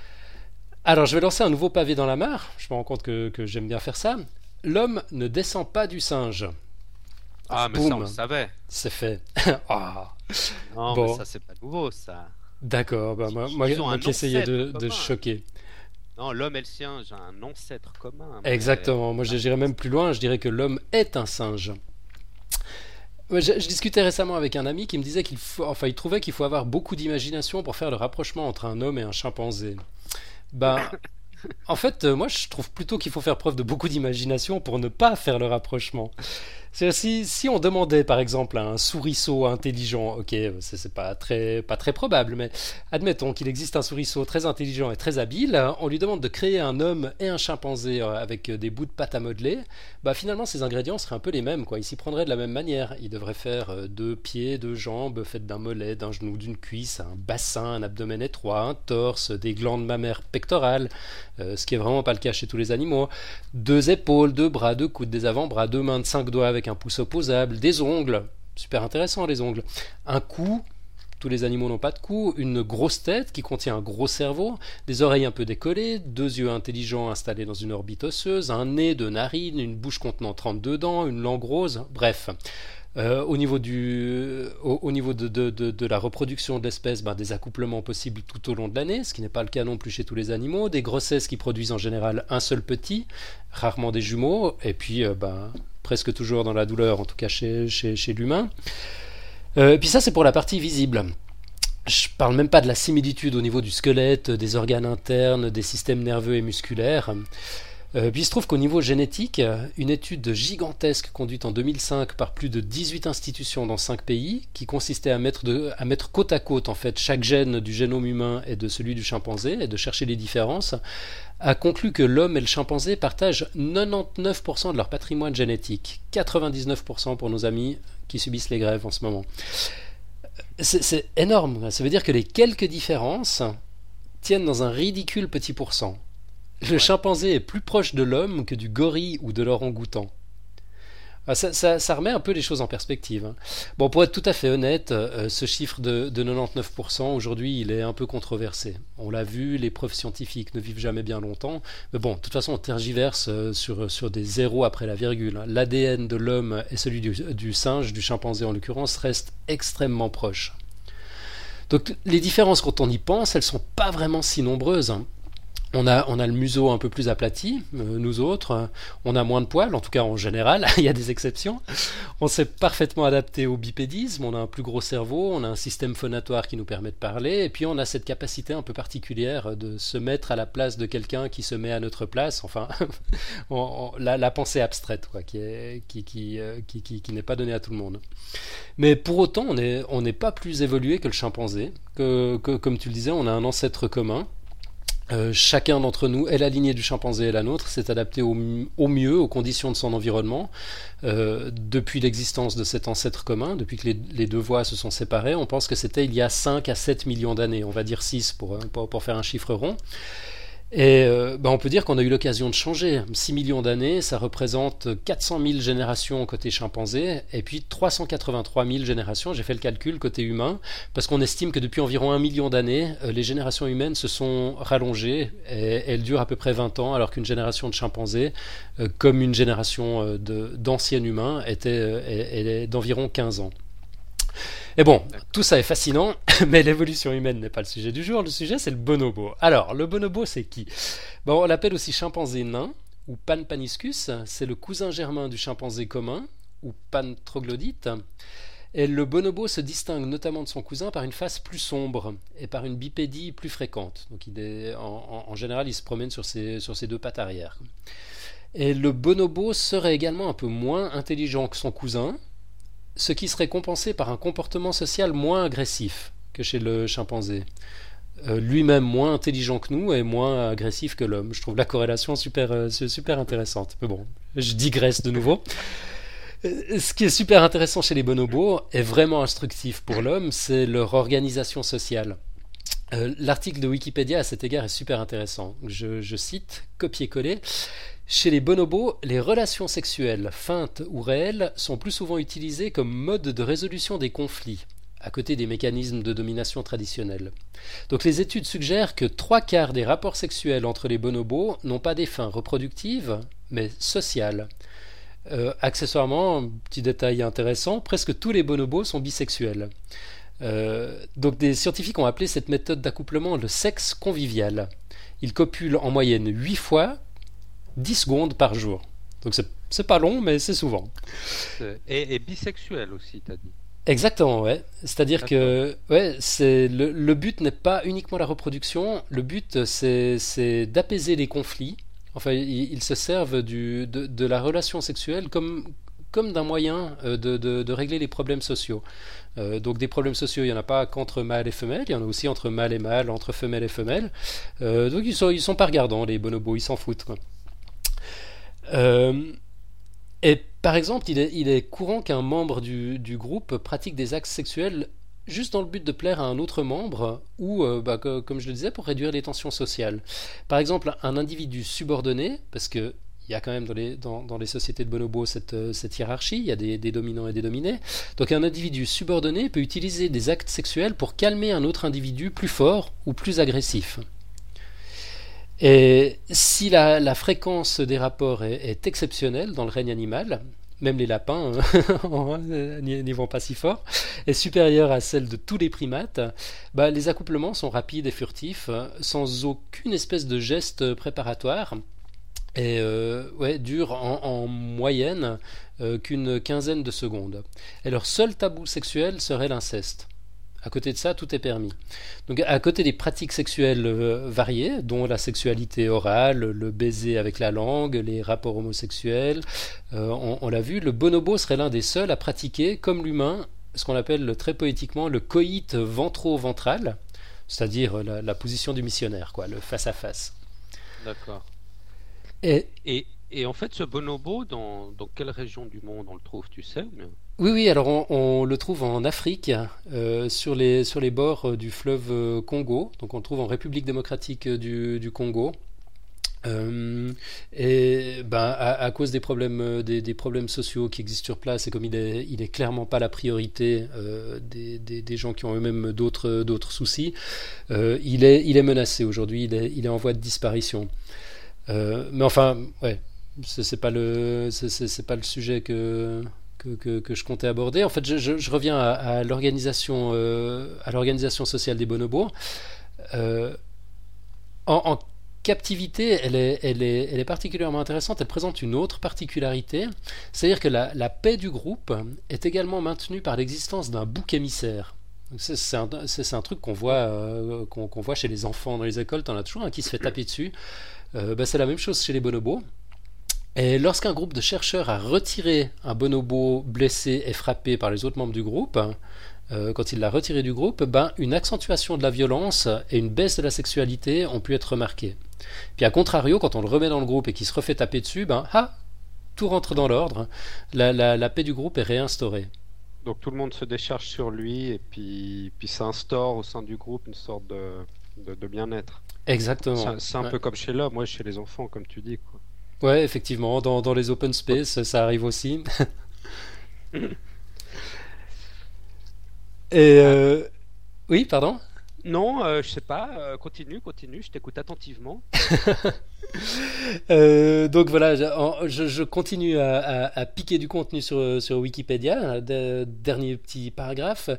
Alors je vais lancer un nouveau pavé dans la mare, je me rends compte que, que j'aime bien faire ça. L'homme ne descend pas du singe. Ah, mais ça, on le Boum, savait. c'est fait. Ah, Non, mais bon, ça, c'est pas nouveau, ça. d'accord, bah, moi, moi, Ils ont moi un qui essayais ancêtre de, de commun. choquer. Non, l'homme et le sien, j'ai un ancêtre commun, mais... Exactement, moi j'irais même plus loin, je dirais que l'homme est un singe. Ouais, Je, je discutais récemment avec un ami qui me disait qu'il faut, enfin, il trouvait qu'il faut avoir beaucoup d'imagination pour faire le rapprochement entre un homme et un chimpanzé. Ben, en fait, euh, moi, je trouve plutôt qu'il faut faire preuve de beaucoup d'imagination pour ne pas faire le rapprochement. C'est-à-dire, Si, si on demandait, par exemple, à un souriceau intelligent, ok, c'est c'est pas très, pas très probable, mais admettons qu'il existe un souriceau très intelligent et très habile, on lui demande de créer un homme et un chimpanzé euh, avec des bouts de pâte à modeler, bah finalement, ces ingrédients seraient un peu les mêmes, quoi. Ils s'y prendraient de la même manière. Il devrait faire euh, deux pieds, deux jambes, faites d'un mollet, d'un genou, d'une cuisse, un bassin, un abdomen étroit, un torse, des glandes mammaires pectorales, euh, ce qui est vraiment pas le cas chez tous les animaux, deux épaules, deux bras, deux coudes, des avant-bras, deux mains de cinq doigts avec un pouce opposable, des ongles, super intéressant les ongles, un cou, tous les animaux n'ont pas de cou, une grosse tête qui contient un gros cerveau, des oreilles un peu décollées, deux yeux intelligents installés dans une orbite osseuse, un nez, deux narines, une bouche contenant trente-deux dents, une langue rose, bref. Euh, au niveau, du, au, au niveau de, de, de, de la reproduction de l'espèce, ben, des accouplements possibles tout au long de l'année, ce qui n'est pas le cas non plus chez tous les animaux, des grossesses qui produisent en général un seul petit, rarement des jumeaux, et puis euh, ben, presque toujours dans la douleur, en tout cas chez, chez, chez l'humain. Euh, et puis ça c'est pour la partie visible. Je parle même pas de la similitude au niveau du squelette, des organes internes, des systèmes nerveux et musculaires. Euh, puis il se trouve qu'au niveau génétique, une étude gigantesque conduite en deux mille cinq par plus de dix-huit institutions dans cinq pays, qui consistait à mettre, de, à mettre côte à côte en fait chaque gène du génome humain et de celui du chimpanzé et de chercher les différences, a conclu que l'homme et le chimpanzé partagent quatre-vingt-dix-neuf pour cent de leur patrimoine génétique, quatre-vingt-dix-neuf pour cent pour nos amis qui subissent les grèves en ce moment. C'est, c'est énorme, ça veut dire que les quelques différences tiennent dans un ridicule petit pourcent. Le Ouais. chimpanzé est plus proche de l'homme que du gorille ou de l'orang-outan. Ah, Ça, ça- ça remet un peu les choses en perspective, hein. Bon, pour être tout à fait honnête, euh, ce chiffre de, de quatre-vingt-dix-neuf pour cent aujourd'hui, il est un peu controversé. On l'a vu, les preuves scientifiques ne vivent jamais bien longtemps. Mais bon, de toute façon, on tergiverse euh, sur, sur des zéros après la virgule, hein. L'A D N de l'homme et celui du, du singe, du chimpanzé en l'occurrence, restent extrêmement proches. Donc les différences, quand on y pense, elles sont pas vraiment si nombreuses, hein. On a, on a le museau un peu plus aplati, euh, nous autres. Euh, On a moins de poils, en tout cas en général. Il y a des exceptions. On s'est parfaitement adapté au bipédisme. On a un plus gros cerveau. On a un système phonatoire qui nous permet de parler. Et puis on a cette capacité un peu particulière de se mettre à la place de quelqu'un qui se met à notre place. Enfin, on- on- la, la pensée abstraite, quoi, qui est, qui, qui, euh, qui, qui- qui n'est pas donnée à tout le monde. Mais pour autant, on n'est on n'est pas plus évolué que le chimpanzé. Que, que, comme tu le disais, on a un ancêtre commun. Euh, chacun d'entre nous est la lignée du chimpanzé et la nôtre, s'est adapté au, au mieux aux conditions de son environnement. Euh, depuis l'existence de cet ancêtre commun, depuis que les, les deux voies se sont séparées, on pense que c'était il y a cinq à sept millions d'années, on va dire six pour, euh, pour, pour faire un chiffre rond. Et euh, ben, on peut dire qu'on a eu l'occasion de changer. six millions d'années, ça représente quatre cent mille générations côté chimpanzé, et puis trois cent quatre-vingt-trois mille générations, j'ai fait le calcul, côté humain, parce qu'on estime que depuis environ un million d'années, euh, les générations humaines se sont rallongées, et elles durent à peu près vingt ans, alors qu'une génération de chimpanzés, euh, comme une génération euh, de, d'anciens humains, était, euh, est- est d'environ quinze ans. Et bon, tout ça est fascinant, mais l'évolution humaine n'est pas le sujet du jour. Le sujet, c'est le bonobo. Alors, le bonobo, c'est qui? Bon, on l'appelle aussi chimpanzé nain, ou Pan paniscus. C'est le cousin germain du chimpanzé commun, ou Pan troglodyte. Et le bonobo se distingue notamment de son cousin par une face plus sombre et par une bipédie plus fréquente. Donc, il est, en, en- en général, il se promène sur ses, sur ses deux pattes arrière. Et le bonobo serait également un peu moins intelligent que son cousin, ce qui serait compensé par un comportement social moins agressif que chez le chimpanzé. Euh, lui-même moins intelligent que nous et moins agressif que l'homme. Je trouve la corrélation super, euh, super intéressante. Mais bon, je digresse de nouveau. Euh, Ce qui est super intéressant chez les bonobos est vraiment instructif pour l'homme, c'est leur organisation sociale. Euh, L'article de Wikipédia à cet égard est super intéressant. Je, je cite, copier-coller. Chez les bonobos, les relations sexuelles, feintes ou réelles, sont plus souvent utilisées comme mode de résolution des conflits, à côté des mécanismes de domination traditionnels. Donc les études suggèrent que trois quarts des rapports sexuels entre les bonobos n'ont pas des fins reproductives, mais sociales. Euh, accessoirement, petit détail intéressant, presque tous les bonobos sont bisexuels. Euh, donc des scientifiques ont appelé cette méthode d'accouplement le sexe convivial. Ils copulent en moyenne huit fois, dix secondes par jour. Donc c'est, c'est pas long, mais c'est souvent. C'est- Et, et bisexuel aussi, t'as dit. Exactement, ouais. C'est-à-dire D'accord. que ouais, c'est le, le but n'est pas uniquement la reproduction, le but c'est, c'est d'apaiser les conflits. Enfin, ils, ils se servent du, de, de la relation sexuelle comme, comme d'un moyen euh, de, de- de régler les problèmes sociaux. Euh, donc des problèmes sociaux, il n'y en a pas qu'entre mâles et femelles, il y en a aussi entre mâles et mâles, entre femelles et femelles. Euh, donc ils sont, ils sont pas regardants, les bonobos, ils s'en foutent, quoi. Euh, et par exemple, il est, il est courant qu'un membre du, du groupe pratique des actes sexuels juste dans le but de plaire à un autre membre ou, euh, bah, que- comme je le disais, pour réduire les tensions sociales. Par exemple, un individu subordonné, parce que il y a quand même dans les, dans, dans les sociétés de bonobos cette, euh, cette hiérarchie, il y a des, des dominants et des dominés. Donc un individu subordonné peut utiliser des actes sexuels pour calmer un autre individu plus fort ou plus agressif. Et si la, la fréquence des rapports est, est exceptionnelle dans le règne animal, même les lapins euh, n'y n'y vont pas si fort, est supérieure à celle de tous les primates, bah, les accouplements sont rapides et furtifs, euh, sans aucune espèce de geste préparatoire, et euh, ouais, durent en, en moyenne euh, qu'une quinzaine de secondes. Et leur seul tabou sexuel serait l'inceste. À côté de ça, tout est permis. Donc, à côté des pratiques sexuelles euh, variées, dont la sexualité orale, le baiser avec la langue, les rapports homosexuels, euh, on, on l'a vu, le bonobo serait l'un des seuls à pratiquer, comme l'humain, ce qu'on appelle très poétiquement le coït ventro-ventral, c'est-à-dire la, la position du missionnaire, quoi, le face-à-face. D'accord. Et Et, et en fait, ce bonobo, dans, dans quelle région du monde on le trouve, tu sais? mais- oui, oui, alors on, on le trouve en Afrique, euh, sur les, sur les bords euh, du fleuve euh, Congo, donc on le trouve en République démocratique euh, du, du Congo. Euh, et ben, à, à cause des problèmes, euh, des, des problèmes sociaux qui existent sur place, et comme il est, il est clairement pas la priorité euh, des, des, des gens qui ont eux-mêmes d'autres, d'autres soucis, euh, il est, il est menacé aujourd'hui. Il est, il est en voie de disparition. Euh, mais enfin, ouais, c'est, c'est pas le, c'est, c'est, c'est pas le sujet que. Que, que, que je comptais aborder. En fait, je, je, je reviens à, à l'organisation, euh, à l'organisation sociale des bonobos. Euh, en, en captivité, elle est, elle, est, elle est particulièrement intéressante. Elle présente une autre particularité, c'est-à-dire que la, la paix du groupe est également maintenue par l'existence d'un bouc émissaire. C'est, c'est, un, c'est, c'est un truc qu'on voit, euh, qu'on, qu'on voit chez les enfants dans les écoles. T'en as toujours un qui se fait taper dessus. Euh, bah, c'est la même chose chez les bonobos. Et lorsqu'un groupe de chercheurs a retiré un bonobo blessé et frappé par les autres membres du groupe, euh, quand il l'a retiré du groupe, ben, une accentuation de la violence et une baisse de la sexualité ont pu être remarquées. Puis à contrario, quand on le remet dans le groupe et qu'il se refait taper dessus, ben, ah, tout rentre dans l'ordre, la, la, la paix du groupe est réinstaurée. Donc tout le monde se décharge sur lui et puis, puis ça instaure au sein du groupe une sorte de, de, de bien-être. Exactement. C'est, c'est un ouais. peu comme chez l'homme, ouais, chez les enfants, comme tu dis, quoi. Ouais, effectivement, dans, dans les open space, ça arrive aussi. Et euh... oui, pardon. Non, euh, je sais pas. Euh, continue, continue. Je t'écoute attentivement. euh, donc voilà, je, je continue à, à, à piquer du contenu sur, sur Wikipédia. De, dernier petit paragraphe.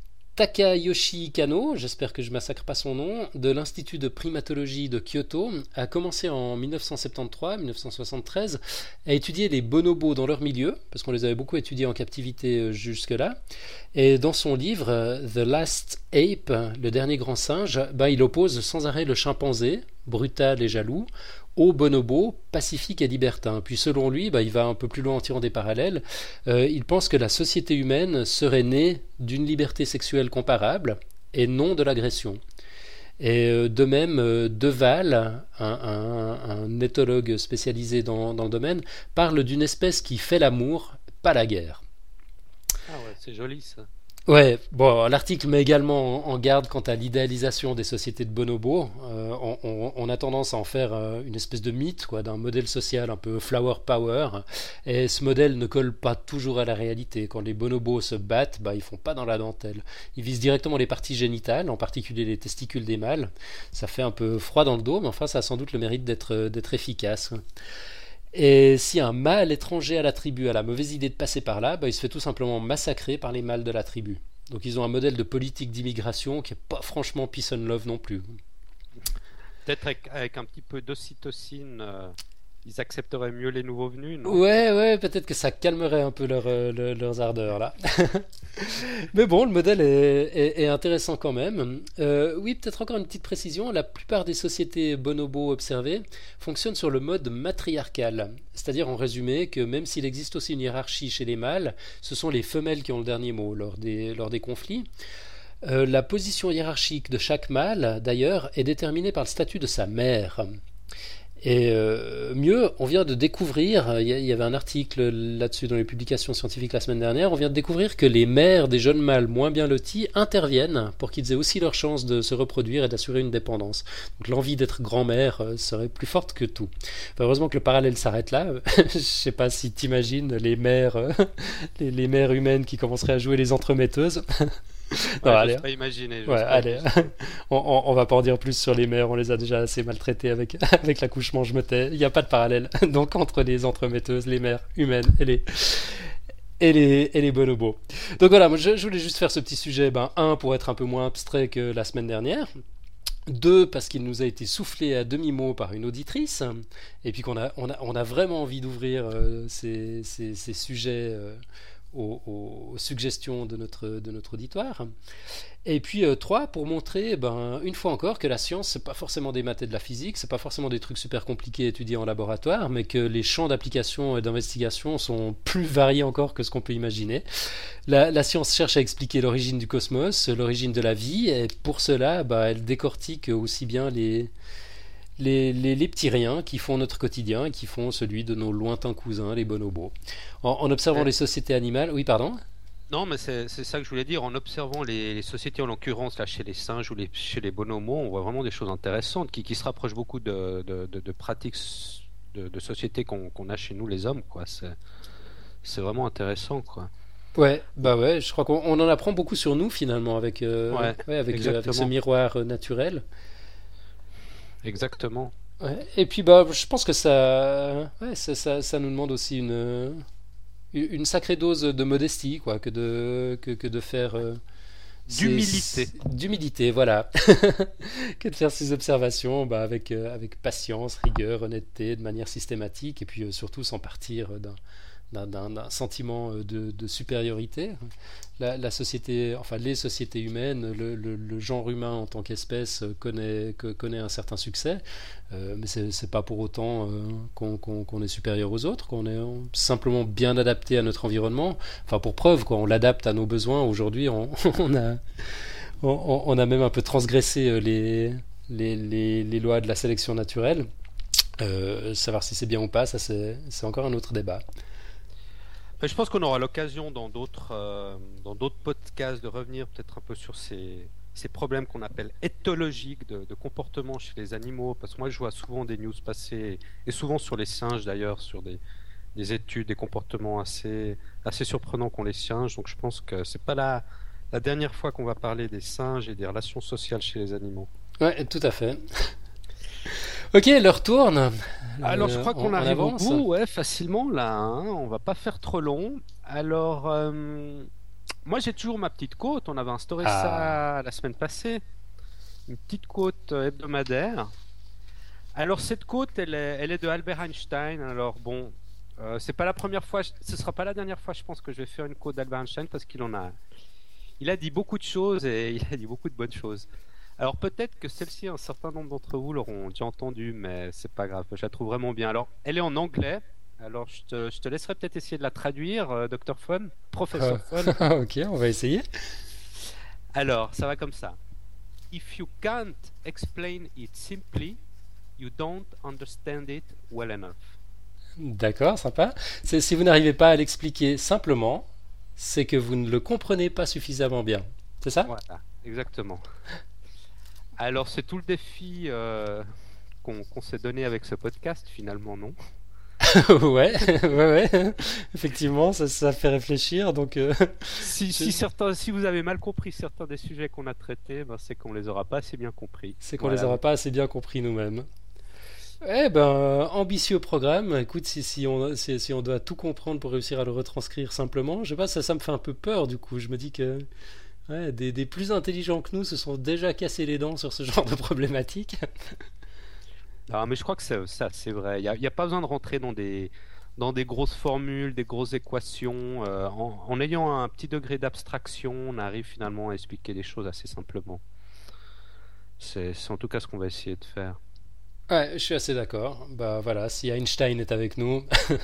Takayoshi Kano, j'espère que je massacre pas son nom, de l'Institut de primatologie de Kyoto, a commencé en dix-neuf cent soixante-treize dix-neuf cent soixante-treize à étudier les bonobos dans leur milieu, parce qu'on les avait beaucoup étudiés en captivité jusque-là. Et dans son livre The Last Ape, le dernier grand singe, ben, il oppose sans arrêt le chimpanzé, brutal et jaloux, au bonobo, pacifique et libertin. Puis selon lui, bah, il va un peu plus loin en tirant des parallèles, euh, il pense que la société humaine serait née d'une liberté sexuelle comparable et non de l'agression. Et euh, de même, euh, Deval, un, un, un éthologue spécialisé dans, dans le domaine, parle d'une espèce qui fait l'amour, pas la guerre. Ah ouais, c'est joli ça. Ouais, bon, l'article met également en garde quant à l'idéalisation des sociétés de bonobos. Euh, on, on, on a tendance à en faire euh, une espèce de mythe, quoi, d'un modèle social un peu flower power. Et ce modèle ne colle pas toujours à la réalité. Quand les bonobos se battent, bah, ils font pas dans la dentelle. Ils visent directement les parties génitales, en particulier les testicules des mâles. Ça fait un peu froid dans le dos, mais enfin, ça a sans doute le mérite d'être, d'être efficace. Et si un mâle étranger à la tribu a la mauvaise idée de passer par là, bah, il se fait tout simplement massacrer par les mâles de la tribu. Donc ils ont un modèle de politique d'immigration qui n'est pas franchement peace and love non plus. Peut-être avec, avec un petit peu d'ocytocine, euh, ils accepteraient mieux les nouveaux venus, non ? Ouais, ouais, peut-être que ça calmerait un peu leur, euh, leur, leurs ardeurs là. Mais bon, le modèle est, est, est intéressant quand même. Euh, oui, peut-être encore une petite précision, la plupart des sociétés bonobos observées fonctionnent sur le mode matriarcal. C'est-à-dire en résumé que même s'il existe aussi une hiérarchie chez les mâles, ce sont les femelles qui ont le dernier mot lors des, lors des conflits. Euh, la position hiérarchique de chaque mâle, d'ailleurs, est déterminée par le statut de sa mère. Et euh, mieux, on vient de découvrir, il y avait un article là-dessus dans les publications scientifiques la semaine dernière, on vient de découvrir que les mères des jeunes mâles moins bien lotis interviennent pour qu'ils aient aussi leur chance de se reproduire et d'assurer une dépendance. Donc l'envie d'être grand-mère serait plus forte que tout. Enfin, heureusement que le parallèle s'arrête là. Je sais pas si t'imagines les mères, les, les mères humaines qui commenceraient à jouer les entremetteuses. Non, ouais, allez, pas imaginer. Ouais, allez. on, on, on va pas en dire plus sur les mères, on les a déjà assez maltraitées avec, avec l'accouchement, je me tais. Il n'y a pas de parallèle donc entre les entremetteuses, les mères humaines et les, et les, et les bonobos. Donc voilà, moi, je, je voulais juste faire ce petit sujet, ben, un, pour être un peu moins abstrait que la semaine dernière. Deux, parce qu'il nous a été soufflé à demi-mot par une auditrice, et puis qu'on a, on a, on a vraiment envie d'ouvrir euh, ces, ces, ces sujets euh, Aux, aux suggestions de notre, de notre auditoire. Et puis euh, trois, pour montrer ben, une fois encore que la science, c'est pas forcément des maths et de la physique, c'est pas forcément des trucs super compliqués étudiés en laboratoire, mais que les champs d'application et d'investigation sont plus variés encore que ce qu'on peut imaginer. La, la science cherche à expliquer l'origine du cosmos, l'origine de la vie, et pour cela, ben, elle décortique aussi bien les Les, les, les petits riens qui font notre quotidien et qui font celui de nos lointains cousins, les bonobos. En, en observant ouais. les sociétés animales... Oui, pardon ? Non, mais c'est c'est ça que je voulais dire. En observant les, les sociétés, en l'occurrence, là, chez les singes ou les, chez les bonobos, on voit vraiment des choses intéressantes qui, qui se rapprochent beaucoup de, de, de- de pratiques s- de, de sociétés qu'on qu'on a chez nous, les hommes, quoi. C'est c'est vraiment intéressant, quoi. Ouais, bah ouais, je crois qu'on on en apprend beaucoup sur nous finalement avec, euh, Ouais, ouais, avec, le- avec ce exactement. miroir euh, naturel. Exactement. Ouais. Et puis bah, je pense que ça, ouais, ça, ça, ça nous demande aussi une, une sacrée dose de modestie, quoi, que de, que, que de faire euh, ces- D'humilité. ces- d'humilité, voilà, que de faire ces observations bah, avec, euh, avec patience, rigueur, honnêteté, de manière systématique, et puis euh, surtout sans partir d'un d'un- d'un- d'un sentiment euh, de, de supériorité. La, la société, enfin les sociétés humaines, le, le- le genre humain en tant qu'espèce euh, connaît, que- connaît un certain succès, euh, mais c'est c'est pas pour autant euh, qu'on qu'on- qu'on est supérieur aux autres, qu'on est euh, simplement bien adapté à notre environnement. Enfin pour preuve, quoi, on l'adapte à nos besoins. Aujourd'hui, on, on a, on, on a même un peu transgressé euh, les, les, les, les lois de la sélection naturelle. Euh, savoir si c'est bien ou pas, ça c'est c'est encore un autre débat. Mais je pense qu'on aura l'occasion dans d'autres euh, dans d'autres podcasts de revenir peut-être un peu sur ces, ces problèmes qu'on appelle éthologiques de, de comportement chez les animaux. Parce que moi, je vois souvent des news passer, et souvent sur les singes d'ailleurs, sur des, des études, des comportements assez, assez surprenants qu'ont les singes. Donc je pense que c'est pas la, la dernière fois qu'on va parler des singes et des relations sociales chez les animaux. Ouais, tout à fait. Ok, l'heure tourne. Alors, je Euh, crois on, qu'on on arrive au avance. bout, ouais, facilement là, hein. On va pas faire trop long. Alors, euh, moi j'ai toujours ma petite quote. On avait instauré Ah, ça la semaine passée, une petite quote euh, hebdomadaire. Alors, cette quote, elle est, elle est de Albert Einstein. Alors, bon, euh, c'est pas la première fois, ce sera pas la dernière fois, je pense, que je vais faire une quote d'Albert Einstein parce qu'il en a, il a dit beaucoup de choses et il a dit beaucoup de bonnes choses. Alors peut-être que celle-ci, un certain nombre d'entre vous l'auront déjà entendue, mais c'est pas grave, je la trouve vraiment bien. Alors, elle est en anglais, alors je te, je te laisserai peut-être essayer de la traduire, euh, docteur Fun, euh, professeur Fun. ok, on va essayer. Alors, ça va comme ça. If you can't explain it simply, you don't understand it well enough. D'accord, sympa. C'est- Si vous n'arrivez pas à l'expliquer simplement, c'est que vous ne le comprenez pas suffisamment bien. C'est ça? Voilà, exactement. Alors, c'est tout le défi euh, qu'on qu'on s'est donné avec ce podcast, finalement, non? Ouais, ouais, ouais. Effectivement, ça, ça fait réfléchir. Donc, euh, Si, je- si, certains, si vous avez mal compris certains des sujets qu'on a traités, ben, c'est qu'on les aura pas assez bien compris. c'est qu'on les Voilà. aura pas assez bien compris nous-mêmes. Eh ben, ambitieux programme. Écoute, si, si on, si, si on doit tout comprendre pour réussir à le retranscrire simplement, je sais pas, ça, ça me fait un peu peur du coup. Je me dis que ouais, des, des plus intelligents que nous se sont déjà cassés les dents sur ce genre de problématique. Ah, mais je crois que c'est ça, c'est vrai. Il n'y a, il y a pas besoin de rentrer dans des, dans des grosses formules, des grosses équations. Euh, en, en ayant un petit degré d'abstraction, on arrive finalement à expliquer les choses assez simplement. C'est c'est en tout cas ce qu'on va essayer de faire. Ouais, je suis assez d'accord. Bah voilà, si Einstein est avec nous,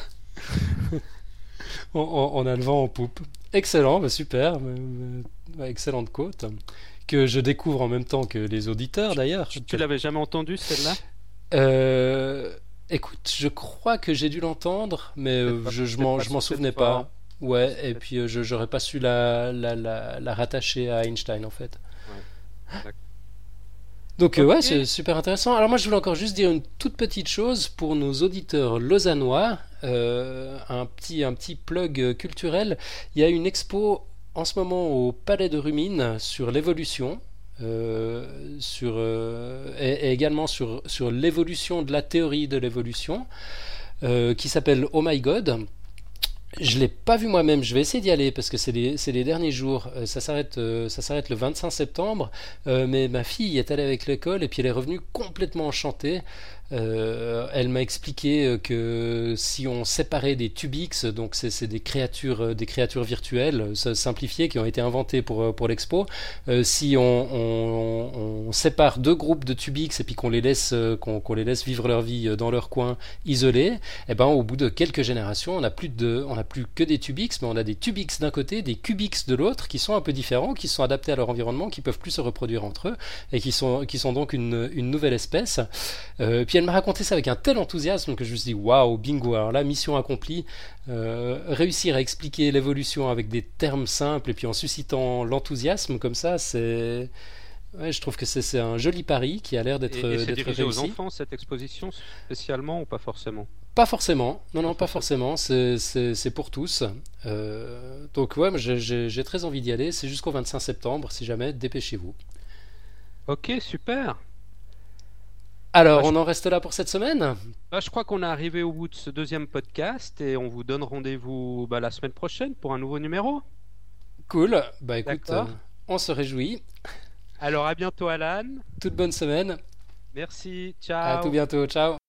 on, on- on a le vent en poupe. Excellent, bah super, euh, euh, ouais, excellente côte que je découvre en même temps que les auditeurs d'ailleurs. Tu, tu l'avais jamais entendu celle-là? Euh, écoute, je crois que j'ai dû l'entendre, mais euh, Peut-être pas, je, je peut-être m'en, pas je m'en sur cette souvenais forme. pas. Ouais, et Peut-être- puis euh, je j'aurais pas su la, la, la, la rattacher à Einstein en fait. ouais. D'accord. Donc euh, ouais, Ok. c'est super intéressant. Alors moi je voulais encore juste dire une toute petite chose pour nos auditeurs lausannois, euh, un petit un petit plug euh, culturel. Il y a une expo en ce moment au Palais de Rumines sur l'évolution, euh, sur euh, et, et également sur sur l'évolution de la théorie de l'évolution, euh, qui s'appelle Oh My God. Je l'ai pas vu moi-même, je vais essayer d'y aller parce que c'est les, c'est les derniers jours. Euh, ça s'arrête, euh, ça s'arrête le vingt-cinq septembre, euh, mais ma fille est allée avec l'école et puis elle est revenue complètement enchantée. Euh, elle m'a expliqué euh, que si on séparait des Tubix, donc c'est, c'est des créatures, euh, des créatures virtuelles euh, simplifiées qui ont été inventées pour, euh, pour l'expo, euh, si on, on- on sépare deux groupes de Tubix et puis qu'on les laisse, euh, qu'on, qu'on les laisse vivre leur vie euh, dans leur coin isolés, eh ben, au bout de quelques générations, on n'a plus de, on n'a plus que des Tubix, mais on a des Tubix d'un côté, des Cubix de l'autre, qui sont un peu différents, qui sont adaptés à leur environnement, qui peuvent plus se reproduire entre eux, et qui sont, qui sont donc une, une nouvelle espèce. Euh, puis elle m'a raconté ça avec un tel enthousiasme que je me suis dit, waouh, bingo, alors là, mission accomplie, euh, réussir à expliquer l'évolution avec des termes simples, et puis en suscitant l'enthousiasme comme ça, c'est... Ouais, je trouve que c'est, c'est un joli pari qui a l'air d'être, Et, et c'est d'être dirigé réussi. aux enfants, cette exposition, spécialement, ou pas forcément? Pas forcément, non, non, pas forcément, c'est, c'est, c'est pour tous. Euh, donc ouais, moi, j'ai, j'ai, j'ai très envie d'y aller, c'est jusqu'au vingt-cinq septembre, si jamais, dépêchez-vous. Ok, super. Alors, Bah, on je... en reste là pour cette semaine? Bah, je crois qu'on est arrivé au bout de ce deuxième podcast et on vous donne rendez-vous bah, la semaine prochaine pour un nouveau numéro. Cool, bah écoute, euh, D'accord. on se réjouit. Alors à bientôt Alan. Toute bonne semaine, Merci, à tout ciao. bientôt, ciao.